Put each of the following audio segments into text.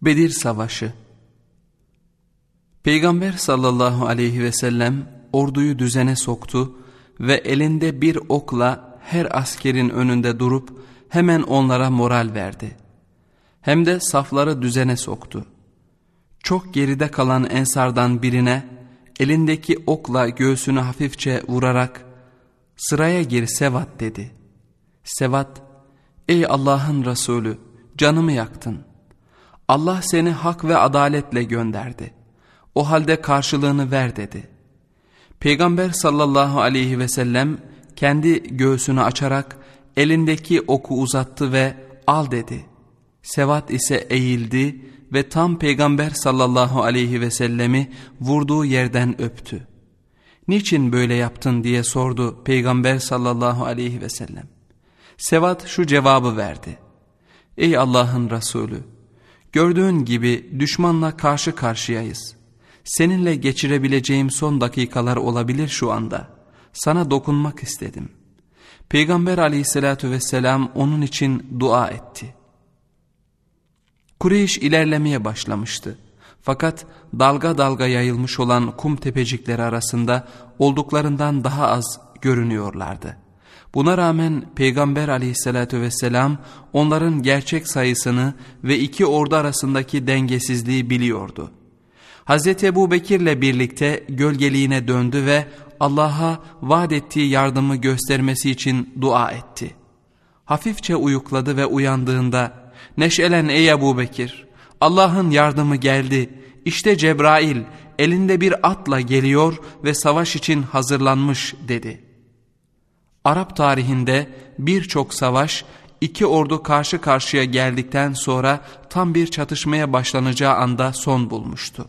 Bedir Savaşı. Peygamber sallallahu aleyhi ve sellem orduyu düzene soktu ve elinde bir okla her askerin önünde durup hemen onlara moral verdi. Hem de safları düzene soktu. Çok geride kalan ensardan birine elindeki okla göğsünü hafifçe vurarak "Sıraya gir Sevat" dedi. Sevat, "Ey Allah'ın Resulü, canımı yaktın. Allah seni hak ve adaletle gönderdi. O halde karşılığını ver" dedi. Peygamber sallallahu aleyhi ve sellem kendi göğsünü açarak elindeki oku uzattı ve "Al" dedi. Sevat ise eğildi ve tam Peygamber sallallahu aleyhi ve sellemi vurduğu yerden öptü. "Niçin böyle yaptın?" diye sordu Peygamber sallallahu aleyhi ve sellem. Sevat şu cevabı verdi: "Ey Allah'ın Resulü, gördüğün gibi düşmanla karşı karşıyayız. Seninle geçirebileceğim son dakikalar olabilir şu anda. Sana dokunmak istedim." Peygamber aleyhissalatü vesselam onun için dua etti. Kureyş ilerlemeye başlamıştı. Fakat dalga dalga yayılmış olan kum tepecikleri arasında olduklarından daha az görünüyorlardı. Buna rağmen Peygamber aleyhissalatü vesselam onların gerçek sayısını ve iki ordu arasındaki dengesizliği biliyordu. Hazreti Ebubekir'le birlikte gölgeliğine döndü ve Allah'a vaat ettiği yardımı göstermesi için dua etti. Hafifçe uyukladı ve uyandığında "Neşelen ey Ebubekir, Allah'ın yardımı geldi. İşte Cebrail elinde bir atla geliyor ve savaş için hazırlanmış" dedi. Arap tarihinde birçok savaş iki ordu karşı karşıya geldikten sonra tam bir çatışmaya başlanacağı anda son bulmuştu.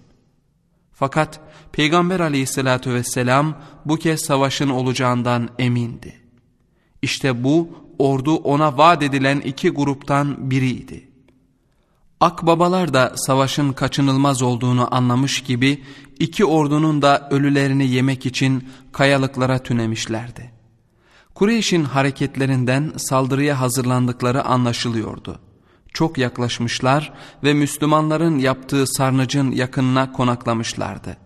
Fakat Peygamber aleyhissalatü vesselam bu kez savaşın olacağından emindi. İşte bu ordu ona vaat edilen iki gruptan biriydi. Akbabalar da savaşın kaçınılmaz olduğunu anlamış gibi iki ordunun da ölülerini yemek için kayalıklara tünemişlerdi. Kureyş'in hareketlerinden saldırıya hazırlandıkları anlaşılıyordu. Çok yaklaşmışlar ve Müslümanların yaptığı sarnıcın yakınına konaklamışlardı.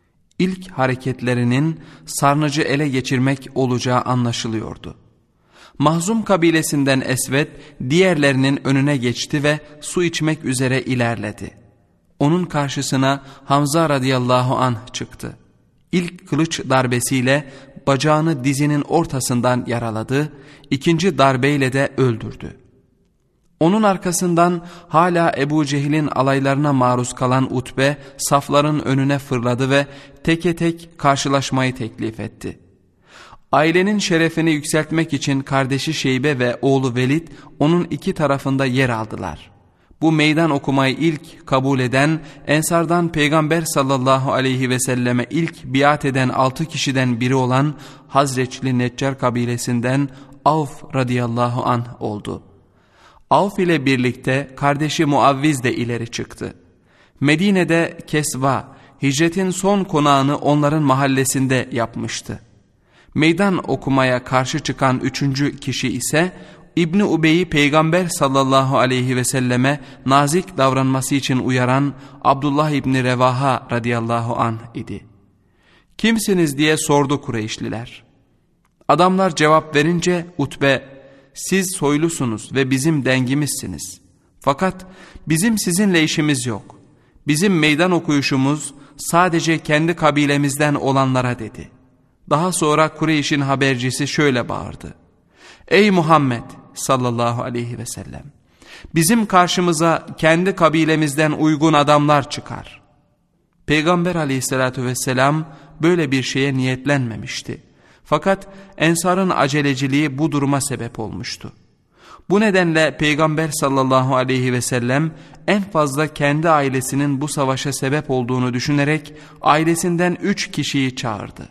İlk hareketlerinin sarnıcı ele geçirmek olacağı anlaşılıyordu. Mahzum kabilesinden Esved diğerlerinin önüne geçti ve su içmek üzere ilerledi. Onun karşısına Hamza radıyallahu anh çıktı. İlk kılıç darbesiyle bacağını dizinin ortasından yaraladı, ikinci darbeyle de öldürdü. Onun arkasından hala Ebu Cehil'in alaylarına maruz kalan Utbe safların önüne fırladı ve teke tek karşılaşmayı teklif etti. Ailenin şerefini yükseltmek için kardeşi Şeybe ve oğlu Velid onun iki tarafında yer aldılar. Bu meydan okumayı ilk kabul eden Ensardan Peygamber sallallahu aleyhi ve selleme ilk biat eden 6 kişiden biri olan Hazreçli Neccar kabilesinden Avf radıyallahu anh oldu. Avf ile birlikte kardeşi Muavviz de ileri çıktı. Medine'de Kesva, hicretin son konağını onların mahallesinde yapmıştı. Meydan okumaya karşı çıkan 3. kişi ise İbni Ubey'i Peygamber sallallahu aleyhi ve selleme nazik davranması için uyaran Abdullah İbni Revaha radıyallahu anh idi. "Kimsiniz?" diye sordu Kureyşliler. Adamlar cevap verince Utbe, "Siz soylusunuz ve bizim dengimizsiniz. Fakat bizim sizinle işimiz yok. Bizim meydan okuyuşumuz sadece kendi kabilemizden olanlara" dedi. Daha sonra Kureyş'in habercisi şöyle bağırdı: "Ey Muhammed sallallahu aleyhi ve sellem, bizim karşımıza kendi kabilemizden uygun adamlar çıkar." Peygamber aleyhissalatü vesselam böyle bir şeye niyetlenmemişti. Fakat Ensar'ın aceleciliği bu duruma sebep olmuştu. Bu nedenle Peygamber sallallahu aleyhi ve sellem en fazla kendi ailesinin bu savaşa sebep olduğunu düşünerek ailesinden 3 kişiyi çağırdı.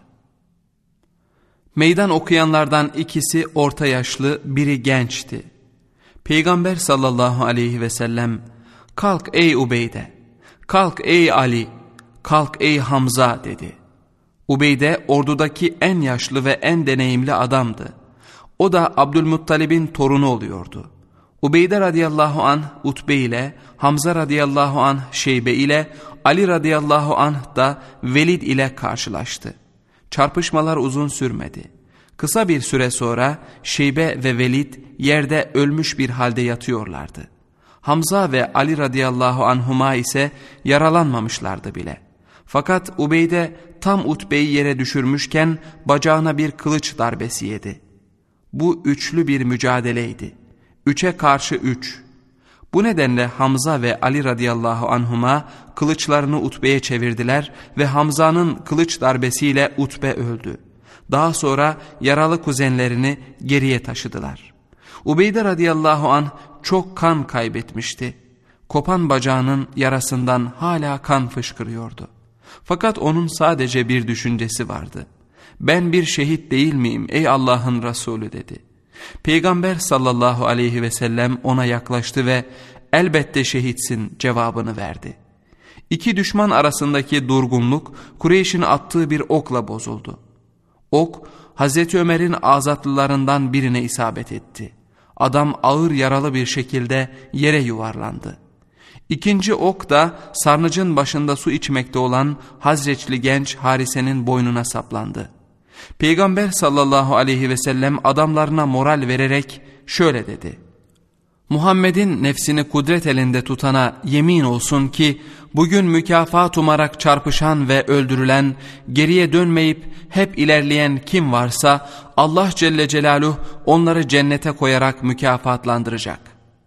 Meydan okuyanlardan ikisi orta yaşlı, biri gençti. Peygamber sallallahu aleyhi ve sellem, "Kalk ey Ubeyde, kalk ey Ali, kalk ey Hamza" dedi. Ubeyde ordudaki en yaşlı ve en deneyimli adamdı. O da Abdülmuttalib'in torunu oluyordu. Ubeyde radıyallahu anh Utbe ile, Hamza radıyallahu anh Şeybe ile, Ali radıyallahu anh da Velid ile karşılaştı. Çarpışmalar uzun sürmedi. Kısa bir süre sonra Şeybe ve Velid yerde ölmüş bir halde yatıyorlardı. Hamza ve Ali radıyallahu anhuma ise yaralanmamışlardı bile. Fakat Ubeyde tam Utbe'yi yere düşürmüşken bacağına bir kılıç darbesi yedi. Bu üçlü bir mücadeleydi. 3'e karşı 3. Bu nedenle Hamza ve Ali radıyallahu anhuma kılıçlarını Utbe'ye çevirdiler ve Hamza'nın kılıç darbesiyle Utbe öldü. Daha sonra yaralı kuzenlerini geriye taşıdılar. Ubeyde radıyallahu anh çok kan kaybetmişti. Kopan bacağının yarasından hala kan fışkırıyordu. Fakat onun sadece bir düşüncesi vardı. Ben bir şehit değil miyim ey Allah'ın Resulü dedi. Peygamber sallallahu aleyhi ve sellem ona yaklaştı ve elbette şehitsin cevabını verdi. İki düşman arasındaki durgunluk Kureyş'in attığı bir okla bozuldu. Ok Hazreti Ömer'in azatlılarından birine isabet etti. Adam ağır yaralı bir şekilde yere yuvarlandı. İkinci ok da sarnıcın başında su içmekte olan Hazreçli genç Harise'nin boynuna saplandı. Peygamber sallallahu aleyhi ve sellem adamlarına moral vererek şöyle dedi. Muhammed'in nefsini kudret elinde tutana yemin olsun ki bugün mükafat umarak çarpışan ve öldürülen, geriye dönmeyip hep ilerleyen kim varsa Allah Celle Celaluhu onları cennete koyarak mükafatlandıracak.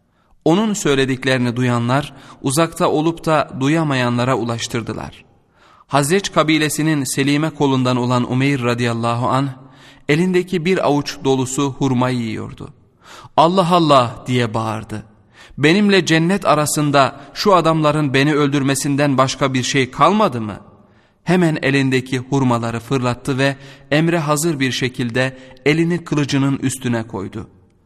Onun söylediklerini duyanlar uzakta olup da duyamayanlara ulaştırdılar. Hazreç kabilesinin Selime kolundan olan Umeyr radıyallahu anh elindeki bir avuç dolusu hurmayı yiyordu. Allah Allah diye bağırdı. Benimle cennet arasında şu adamların beni öldürmesinden başka bir şey kalmadı mı? Hemen elindeki hurmaları fırlattı ve emre hazır bir şekilde elini kılıcının üstüne koydu.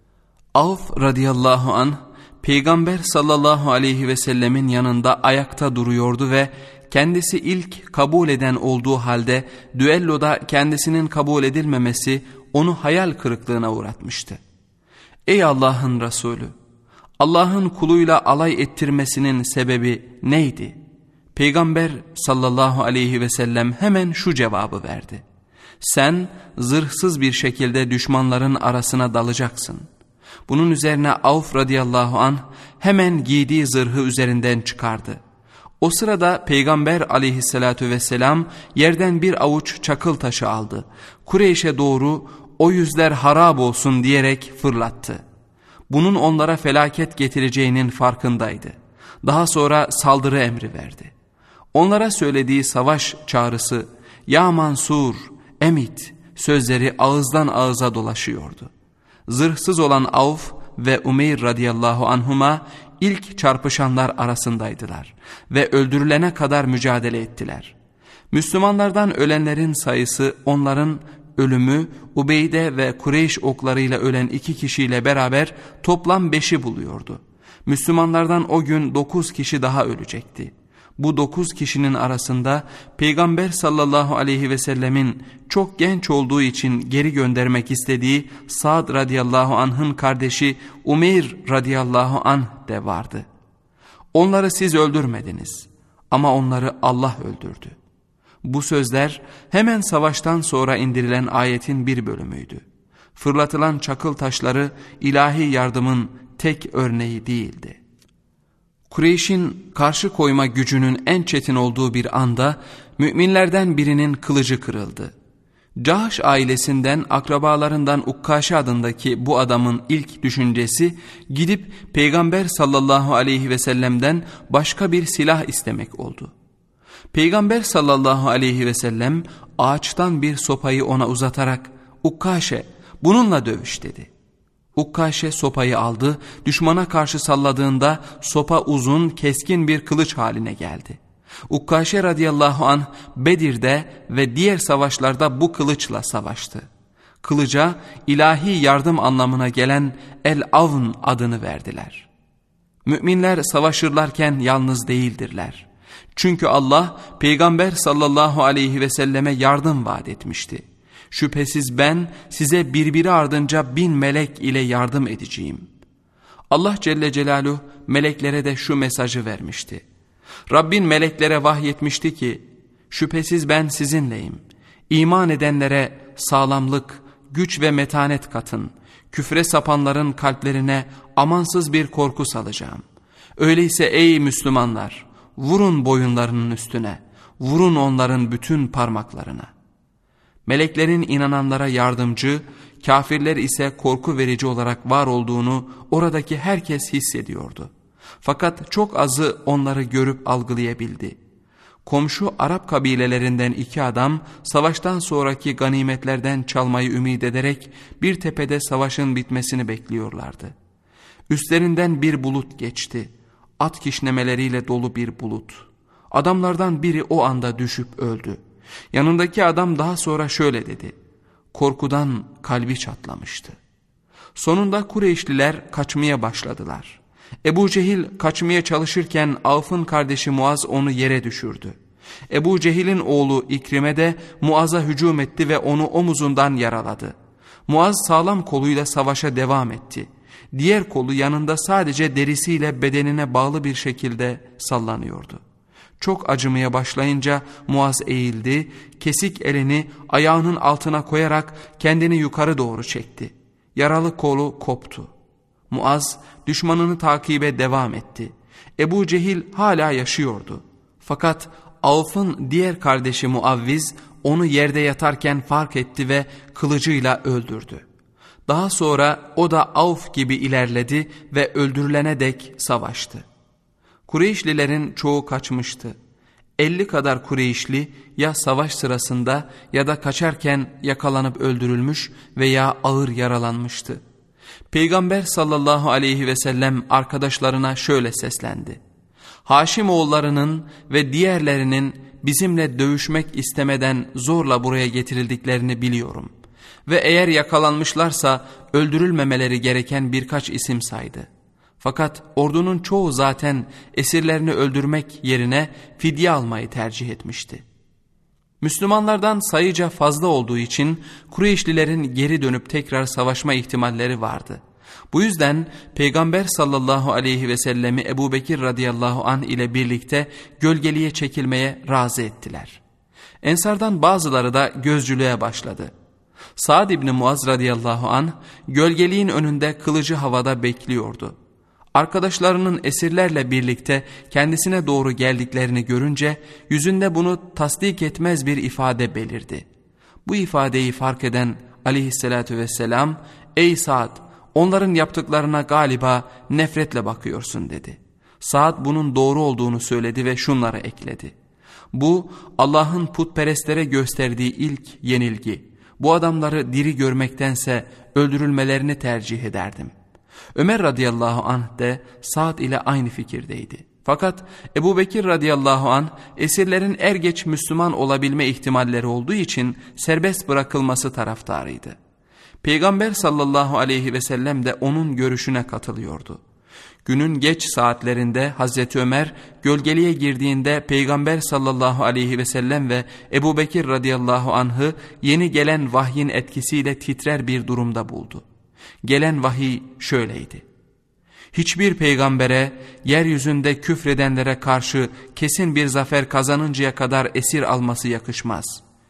Avf radıyallahu anh Peygamber sallallahu aleyhi ve sellemin yanında ayakta duruyordu ve kendisi ilk kabul eden olduğu halde düelloda kendisinin kabul edilmemesi onu hayal kırıklığına uğratmıştı. Ey Allah'ın Resulü, Allah'ın kuluyla alay ettirmesinin sebebi neydi? Peygamber sallallahu aleyhi ve sellem hemen şu cevabı verdi. Sen zırhsız bir şekilde düşmanların arasına dalacaksın. Bunun üzerine Avf radıyallahu anh hemen giydiği zırhı üzerinden çıkardı. O sırada Peygamber aleyhissalatu vesselam yerden bir avuç çakıl taşı aldı. Kureyş'e doğru o yüzler harap olsun diyerek fırlattı. Bunun onlara felaket getireceğinin farkındaydı. Daha sonra saldırı emri verdi. Onlara söylediği savaş çağrısı "Ya Mansur, Emit" sözleri ağızdan ağıza dolaşıyordu. Zırhsız olan Avf ve Umeyr radıyallahu anhuma ilk çarpışanlar arasındaydılar ve öldürülene kadar mücadele ettiler. Müslümanlardan ölenlerin sayısı onların ölümü Ubeyde ve Kureyş oklarıyla ölen 2 kişiyle beraber toplam 5'i buluyordu. Müslümanlardan o gün 9 kişi daha ölecekti. Bu 9 kişinin arasında Peygamber sallallahu aleyhi ve sellemin çok genç olduğu için geri göndermek istediği Sa'd radıyallahu anh'ın kardeşi Umeyr radıyallahu anh de vardı. Onları siz öldürmediniz ama onları Allah öldürdü. Bu sözler hemen savaştan sonra indirilen ayetin bir bölümüydü. Fırlatılan çakıl taşları ilahi yardımın tek örneği değildi. Kureyş'in karşı koyma gücünün en çetin olduğu bir anda müminlerden birinin kılıcı kırıldı. Cahş ailesinden akrabalarından Ukkaşe adındaki bu adamın ilk düşüncesi gidip Peygamber sallallahu aleyhi ve sellem'den başka bir silah istemek oldu. Peygamber sallallahu aleyhi ve sellem ağaçtan bir sopayı ona uzatarak "Ukkaşe, bununla dövüş" dedi. Ukkaşe sopayı aldı, düşmana karşı salladığında sopa uzun, keskin bir kılıç haline geldi. Ukkaşe radıyallahu anh Bedir'de ve diğer savaşlarda bu kılıçla savaştı. Kılıca ilahi yardım anlamına gelen El-Avn adını verdiler. Müminler savaşırlarken yalnız değildirler. Çünkü Allah Peygamber sallallahu aleyhi ve selleme yardım vaat etmişti. Şüphesiz ben size birbiri ardınca 1000 melek ile yardım edeceğim. Allah Celle Celaluhu meleklere de şu mesajı vermişti. Rabbin meleklere vahyetmişti ki, şüphesiz ben sizinleyim. İman edenlere sağlamlık, güç ve metanet katın. Küfre sapanların kalplerine amansız bir korku salacağım. Öyleyse ey Müslümanlar, vurun boyunlarının üstüne, vurun onların bütün parmaklarına. Meleklerin inananlara yardımcı, kafirler ise korku verici olarak var olduğunu oradaki herkes hissediyordu. Fakat çok azı onları görüp algılayabildi. Komşu Arap kabilelerinden 2 adam savaştan sonraki ganimetlerden çalmayı ümit ederek bir tepede savaşın bitmesini bekliyorlardı. Üstlerinden bir bulut geçti. At kişnemeleriyle dolu bir bulut. Adamlardan biri o anda düşüp öldü. Yanındaki adam daha sonra şöyle dedi. Korkudan kalbi çatlamıştı. Sonunda Kureyşliler kaçmaya başladılar. Ebu Cehil kaçmaya çalışırken Avf'ın kardeşi Muaz onu yere düşürdü. Ebu Cehil'in oğlu İkrime de Muaz'a hücum etti ve onu omuzundan yaraladı. Muaz sağlam koluyla savaşa devam etti. Diğer kolu yanında sadece derisiyle bedenine bağlı bir şekilde sallanıyordu. Çok acımaya başlayınca Muaz eğildi, kesik elini ayağının altına koyarak kendini yukarı doğru çekti. Yaralı kolu koptu. Muaz düşmanını takibe devam etti. Ebu Cehil hala yaşıyordu. Fakat Avf'ın diğer kardeşi Muavviz onu yerde yatarken fark etti ve kılıcıyla öldürdü. Daha sonra o da Avf gibi ilerledi ve öldürülene dek savaştı. Kureyşlilerin çoğu kaçmıştı. 50 kadar Kureyşli ya savaş sırasında ya da kaçarken yakalanıp öldürülmüş veya ağır yaralanmıştı. Peygamber sallallahu aleyhi ve sellem arkadaşlarına şöyle seslendi. Haşim oğullarının ve diğerlerinin bizimle dövüşmek istemeden zorla buraya getirildiklerini biliyorum. Ve eğer yakalanmışlarsa öldürülmemeleri gereken birkaç isim saydı. Fakat ordunun çoğu zaten esirlerini öldürmek yerine fidye almayı tercih etmişti. Müslümanlardan sayıca fazla olduğu için Kureyşlilerin geri dönüp tekrar savaşma ihtimalleri vardı. Bu yüzden Peygamber sallallahu aleyhi ve sellemi Ebu Bekir radıyallahu anh ile birlikte gölgeliğe çekilmeye razı ettiler. Ensardan bazıları da gözcülüğe başladı. Sa'd İbni Muaz radıyallahu anh gölgeliğin önünde kılıcı havada bekliyordu. Arkadaşlarının esirlerle birlikte kendisine doğru geldiklerini görünce yüzünde bunu tasdik etmez bir ifade belirdi. Bu ifadeyi fark eden aleyhissalatü vesselam, "Ey Sa'd, onların yaptıklarına galiba nefretle bakıyorsun," dedi. Sa'd bunun doğru olduğunu söyledi ve şunları ekledi. "Bu Allah'ın putperestlere gösterdiği ilk yenilgi. Bu adamları diri görmektense öldürülmelerini tercih ederdim." Ömer radıyallahu anh de Sa'd ile aynı fikirdeydi. Fakat Ebu Bekir radıyallahu anh esirlerin er geç Müslüman olabilme ihtimalleri olduğu için serbest bırakılması taraftarıydı. Peygamber sallallahu aleyhi ve sellem de onun görüşüne katılıyordu. Günün geç saatlerinde Hazreti Ömer gölgeliğe girdiğinde Peygamber sallallahu aleyhi ve sellem ve Ebu Bekir radıyallahu anh'ı yeni gelen vahyin etkisiyle titrer bir durumda buldu. Gelen vahiy şöyleydi. Hiçbir peygambere yeryüzünde küfredenlere karşı kesin bir zafer kazanıncaya kadar esir alması yakışmaz.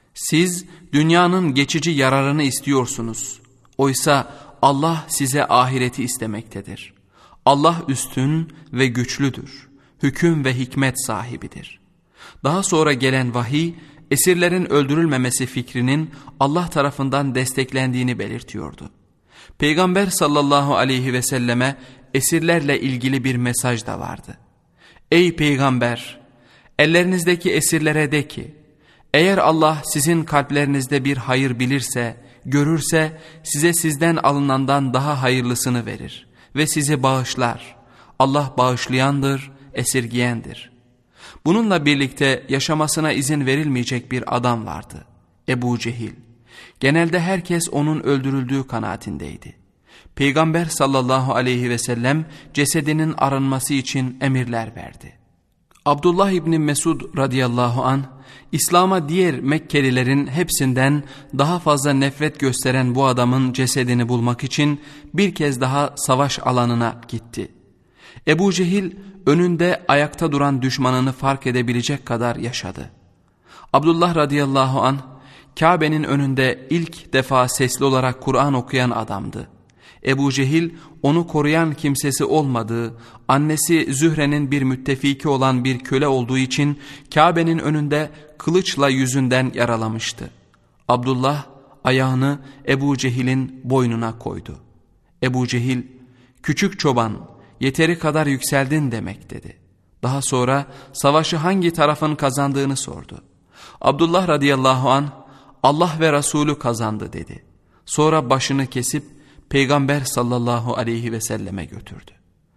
Siz dünyanın geçici yararını istiyorsunuz. Oysa Allah size ahireti istemektedir. Allah üstün ve güçlüdür. Hüküm ve hikmet sahibidir. Daha sonra gelen vahiy esirlerin öldürülmemesi fikrinin Allah tarafından desteklendiğini belirtiyordu. Peygamber sallallahu aleyhi ve selleme esirlerle ilgili bir mesaj da vardı. "Ey peygamber, ellerinizdeki esirlere de ki, eğer Allah sizin kalplerinizde bir hayır bilirse, görürse size sizden alınandan daha hayırlısını verir ve sizi bağışlar. Allah bağışlayandır, esirgiyendir." Bununla birlikte yaşamasına izin verilmeyecek bir adam vardı. Ebu Cehil. Genelde herkes onun öldürüldüğü kanaatindeydi. Peygamber sallallahu aleyhi ve sellem cesedinin arınması için emirler verdi. Abdullah İbni Mesud radıyallahu anh İslam'a diğer Mekkelilerin hepsinden daha fazla nefret gösteren bu adamın cesedini bulmak için bir kez daha savaş alanına gitti. Ebu Cehil önünde ayakta duran düşmanını fark edebilecek kadar yaşadı. Abdullah radıyallahu anh Kabe'nin önünde ilk defa sesli olarak Kur'an okuyan adamdı. Ebu Cehil onu koruyan kimsesi olmadığı, annesi Zühre'nin bir müttefiki olan bir köle olduğu için Kabe'nin önünde kılıçla yüzünden yaralamıştı. Abdullah ayağını Ebu Cehil'in boynuna koydu. Ebu Cehil, "Küçük çoban, yeteri kadar yükseldin demek" dedi. Daha sonra savaşı hangi tarafın kazandığını sordu. Abdullah radıyallahu anh, "Allah ve Resulü kazandı" dedi. Sonra başını kesip Peygamber sallallahu aleyhi ve selleme götürdü.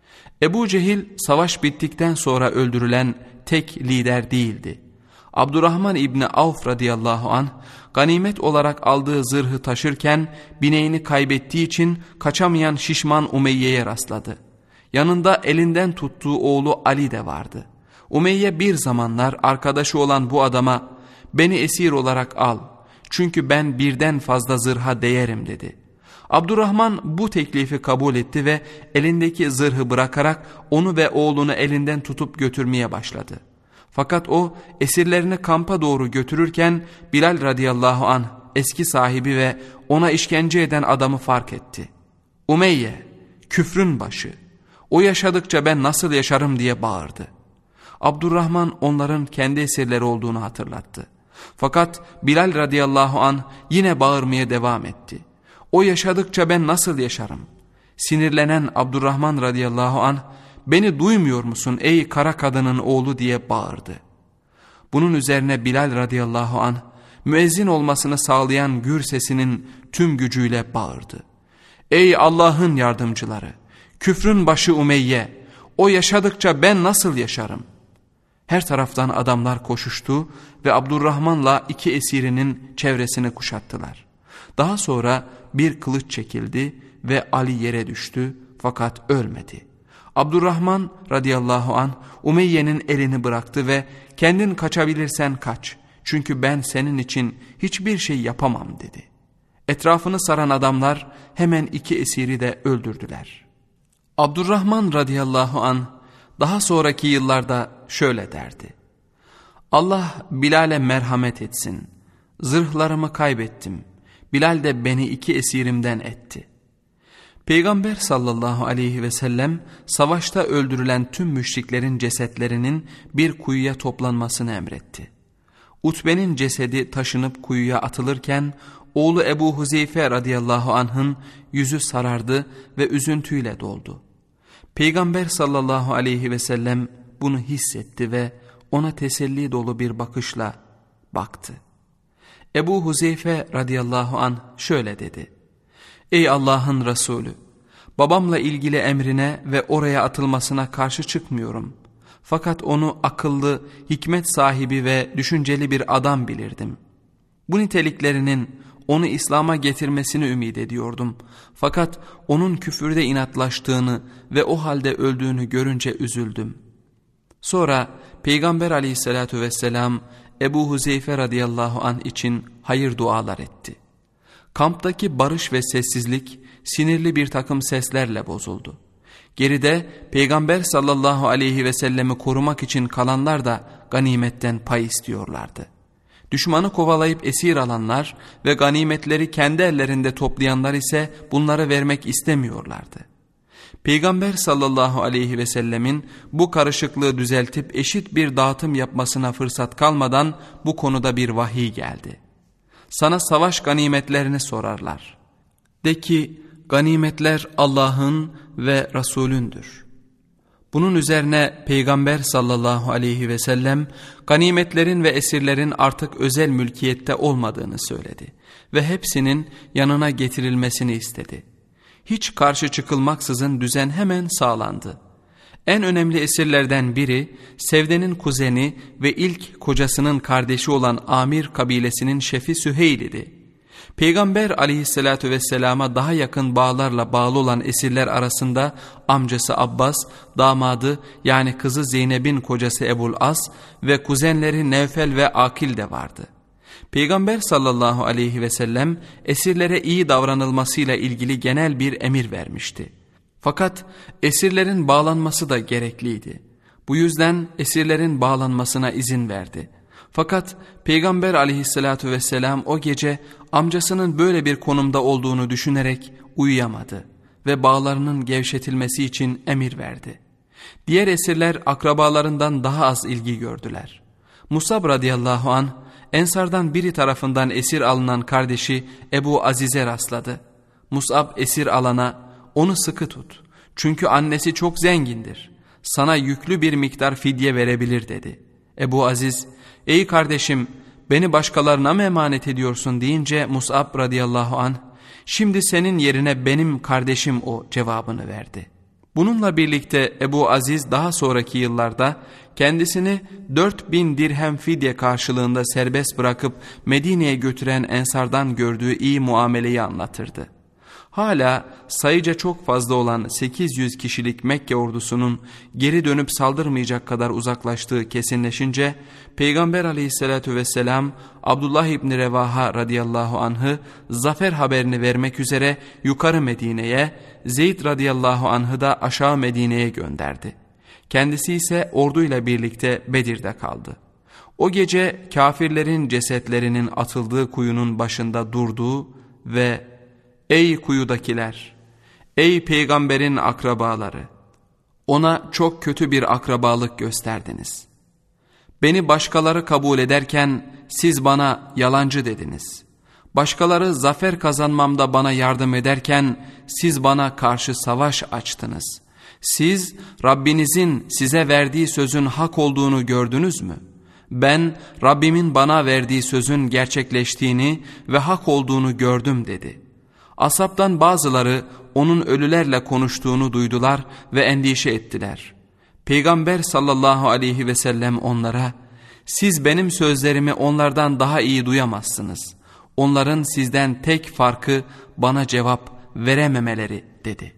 Ebu Cehil savaş bittikten sonra öldürülen tek lider değildi. Abdurrahman İbni Avf radıyallahu anh ganimet olarak aldığı zırhı taşırken bineğini kaybettiği için kaçamayan şişman Umeyye'ye rastladı. Yanında elinden tuttuğu oğlu Ali de vardı. Umeyye bir zamanlar arkadaşı olan bu adama "Beni esir olarak al, çünkü ben birden fazla zırha değerim" dedi. Abdurrahman bu teklifi kabul etti ve elindeki zırhı bırakarak onu ve oğlunu elinden tutup götürmeye başladı. Fakat o esirlerini kampa doğru götürürken Bilal radıyallahu anh eski sahibi ve ona işkence eden adamı fark etti. "Umeyye, küfrün başı, o yaşadıkça ben nasıl yaşarım" diye bağırdı. Abdurrahman onların kendi esirleri olduğunu hatırlattı. Fakat Bilal radıyallahu anh yine bağırmaya devam etti. "O yaşadıkça ben nasıl yaşarım?" Sinirlenen Abdurrahman radıyallahu anh, "Beni duymuyor musun ey kara kadının oğlu?" diye bağırdı. Bunun üzerine Bilal radıyallahu anh müezzin olmasını sağlayan gür sesinin tüm gücüyle bağırdı. "Ey Allah'ın yardımcıları, küfrün başı Umeyye, o yaşadıkça ben nasıl yaşarım?" Her taraftan adamlar koşuştu ve Abdurrahman'la iki esirinin çevresini kuşattılar. Daha sonra bir kılıç çekildi ve Ali yere düştü fakat ölmedi. Abdurrahman radıyallahu anh Umeyye'nin elini bıraktı ve "Kendin kaçabilirsen kaç, çünkü ben senin için hiçbir şey yapamam" dedi. Etrafını saran adamlar hemen iki esiri de öldürdüler. Abdurrahman radıyallahu anh daha sonraki yıllarda şöyle derdi: "Allah Bilal'e merhamet etsin. Zırhlarımı kaybettim. Bilal de beni iki esirimden etti." Peygamber sallallahu aleyhi ve sellem savaşta öldürülen tüm müşriklerin cesetlerinin bir kuyuya toplanmasını emretti. Utbe'nin cesedi taşınıp kuyuya atılırken oğlu Ebu Huzeyfe radıyallahu anh'ın yüzü sarardı ve üzüntüyle doldu. Peygamber sallallahu aleyhi ve sellem bunu hissetti ve ona teselli dolu bir bakışla baktı. Ebu Huzeyfe radıyallahu anh şöyle dedi: "Ey Allah'ın Resulü, babamla ilgili emrine ve oraya atılmasına karşı çıkmıyorum. Fakat onu akıllı, hikmet sahibi ve düşünceli bir adam bilirdim. Bu niteliklerinin onu İslam'a getirmesini ümit ediyordum. Fakat onun küfürde inatlaştığını ve o halde öldüğünü görünce üzüldüm." Sonra Peygamber aleyhissalatu vesselam Ebu Huzeyfe radıyallahu anh için hayır dualar etti. Kamptaki barış ve sessizlik sinirli bir takım seslerle bozuldu. Geride Peygamber sallallahu aleyhi ve sellemi korumak için kalanlar da ganimetten pay istiyorlardı. Düşmanı kovalayıp esir alanlar ve ganimetleri kendi ellerinde toplayanlar ise bunları vermek istemiyorlardı. Peygamber sallallahu aleyhi ve sellemin bu karışıklığı düzeltip eşit bir dağıtım yapmasına fırsat kalmadan bu konuda bir vahiy geldi. "Sana savaş ganimetlerini sorarlar. De ki, ganimetler Allah'ın ve Resulündür." Bunun üzerine Peygamber sallallahu aleyhi ve sellem ganimetlerin ve esirlerin artık özel mülkiyette olmadığını söyledi ve hepsinin yanına getirilmesini istedi. Hiç karşı çıkılmaksızın düzen hemen sağlandı. En önemli esirlerden biri Sevde'nin kuzeni ve ilk kocasının kardeşi olan Amir kabilesinin şefi Süheyl idi. Peygamber aleyhissalatü vesselama daha yakın bağlarla bağlı olan esirler arasında amcası Abbas, damadı yani kızı Zeynep'in kocası Ebul As ve kuzenleri Nevfel ve Akil de vardı. Peygamber sallallahu aleyhi ve sellem esirlere iyi davranılmasıyla ilgili genel bir emir vermişti. Fakat esirlerin bağlanması da gerekliydi. Bu yüzden esirlerin bağlanmasına izin verdi. Fakat Peygamber aleyhissalatü vesselam o gece amcasının böyle bir konumda olduğunu düşünerek uyuyamadı ve bağlarının gevşetilmesi için emir verdi. Diğer esirler akrabalarından daha az ilgi gördüler. Musab radıyallahu anh, Ensardan biri tarafından esir alınan kardeşi Ebu Aziz'e rastladı. Musab esir alana, "Onu sıkı tut, çünkü annesi çok zengindir. Sana yüklü bir miktar fidye verebilir," dedi. Ebu Aziz, "Ey kardeşim, beni başkalarına mı emanet ediyorsun?" deyince Musab radıyallahu anh, "Şimdi senin yerine benim kardeşim o," cevabını verdi. Bununla birlikte Ebu Aziz daha sonraki yıllarda kendisini 4000 dirhem fidye karşılığında serbest bırakıp Medine'ye götüren Ensardan gördüğü iyi muameleyi anlatırdı. Hala sayıca çok fazla olan 800 kişilik Mekke ordusunun geri dönüp saldırmayacak kadar uzaklaştığı kesinleşince Peygamber aleyhissalatü vesselam Abdullah İbni Revaha radıyallahu anh'ı zafer haberini vermek üzere yukarı Medine'ye, Zeyd radıyallahu anh'ı da aşağı Medine'ye gönderdi. Kendisi ise orduyla birlikte Bedir'de kaldı. O gece kafirlerin cesetlerinin atıldığı kuyunun başında durdu ve "Ey kuyudakiler, ey peygamberin akrabaları, ona çok kötü bir akrabalık gösterdiniz. Beni başkaları kabul ederken siz bana yalancı dediniz. Başkaları zafer kazanmamda bana yardım ederken siz bana karşı savaş açtınız. Siz Rabbinizin size verdiği sözün hak olduğunu gördünüz mü? Ben Rabbimin bana verdiği sözün gerçekleştiğini ve hak olduğunu gördüm," dedi. Ashabtan bazıları onun ölülerle konuştuğunu duydular ve endişe ettiler. Peygamber sallallahu aleyhi ve sellem onlara, "Siz benim sözlerimi onlardan daha iyi duyamazsınız. Onların sizden tek farkı bana cevap verememeleri," dedi.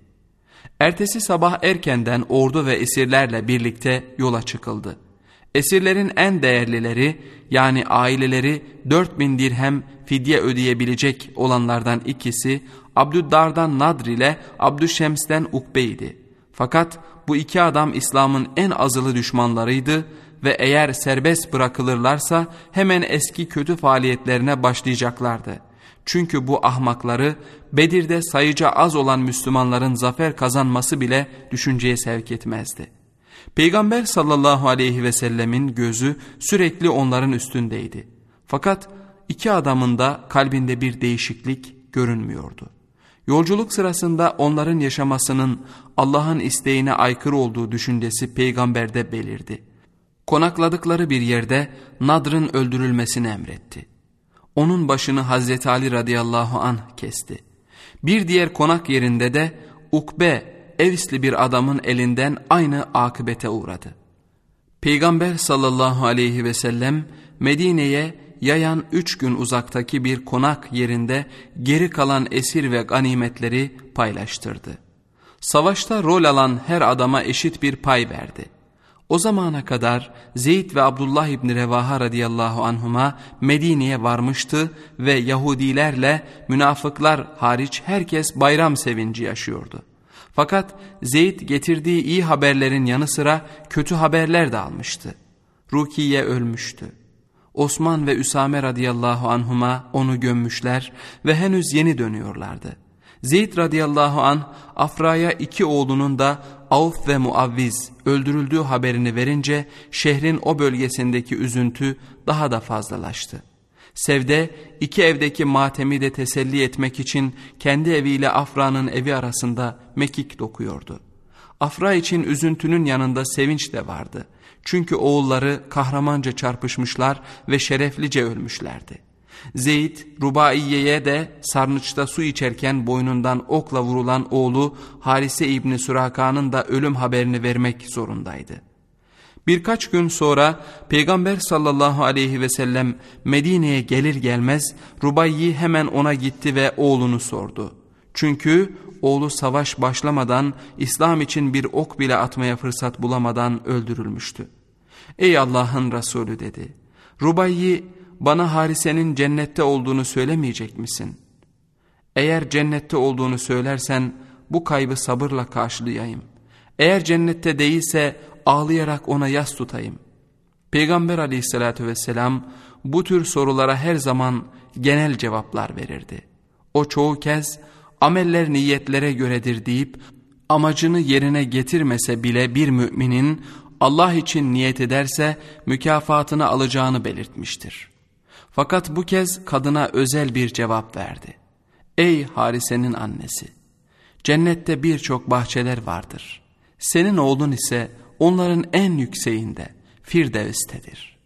Ertesi sabah erkenden ordu ve esirlerle birlikte yola çıkıldı. Esirlerin en değerlileri yani aileleri 4000 dirhem fidye ödeyebilecek olanlardan ikisi Abdüddar'dan Nadr ile Abdüşşems'ten Ukbe'ydi. Fakat bu iki adam İslam'ın en azılı düşmanlarıydı ve eğer serbest bırakılırlarsa hemen eski kötü faaliyetlerine başlayacaklardı. Çünkü bu ahmakları Bedir'de sayıca az olan Müslümanların zafer kazanması bile düşünceye sevk etmezdi. Peygamber sallallahu aleyhi ve sellemin gözü sürekli onların üstündeydi. Fakat iki adamın da kalbinde bir değişiklik görünmüyordu. Yolculuk sırasında onların yaşamasının Allah'ın isteğine aykırı olduğu düşüncesi peygamberde belirdi. Konakladıkları bir yerde Nadr'ın öldürülmesini emretti. Onun başını Hazreti Ali radıyallahu anh kesti. Bir diğer konak yerinde de Ukbe, Evsli bir adamın elinden aynı akıbete uğradı. Peygamber sallallahu aleyhi ve sellem Medine'ye yayan 3 gün uzaktaki bir konak yerinde geri kalan esir ve ganimetleri paylaştırdı. Savaşta rol alan her adama eşit bir pay verdi. O zamana kadar Zeyd ve Abdullah İbni Revaha radıyallahu anhuma Medine'ye varmıştı ve Yahudilerle münafıklar hariç herkes bayram sevinci yaşıyordu. Fakat Zeyd getirdiği iyi haberlerin yanı sıra kötü haberler de almıştı. Rukiye ölmüştü. Osman ve Üsame radıyallahu anhuma onu gömmüşler ve henüz yeni dönüyorlardı. Zeyd radıyallahu anh Afra'ya 2 oğlunun da Avf ve Muavviz öldürüldüğü haberini verince şehrin o bölgesindeki üzüntü daha da fazlalaştı. Sevde 2 evdeki matemi de teselli etmek için kendi eviyle Afra'nın evi arasında mekik dokuyordu. Afra için üzüntünün yanında sevinç de vardı. Çünkü oğulları kahramanca çarpışmışlar ve şereflice ölmüşlerdi. Zeyd, Rubaiye'ye de sarnıçta su içerken boynundan okla vurulan oğlu Harise İbni Suraka'nın da ölüm haberini vermek zorundaydı. Birkaç gün sonra Peygamber sallallahu aleyhi ve sellem Medine'ye gelir gelmez Rubayyi hemen ona gitti ve oğlunu sordu. Çünkü oğlu savaş başlamadan İslam için bir ok bile atmaya fırsat bulamadan öldürülmüştü. Ey Allah'ın Resulü dedi. Rubayyi, bana Harise'nin cennette olduğunu söylemeyecek misin? Eğer cennette olduğunu söylersen bu kaybı sabırla karşılayayım. Eğer cennette değilse ağlayarak ona yas tutayım. Peygamber aleyhissalatü vesselam bu tür sorulara her zaman genel cevaplar verirdi. O çoğu kez ameller niyetlere göredir deyip amacını yerine getirmese bile bir müminin Allah için niyet ederse mükafatını alacağını belirtmiştir. Fakat bu kez kadına özel bir cevap verdi. Ey Harise'nin annesi! Cennette birçok bahçeler vardır. Senin oğlun ise onların en yükseğinde, Firdevs'tedir.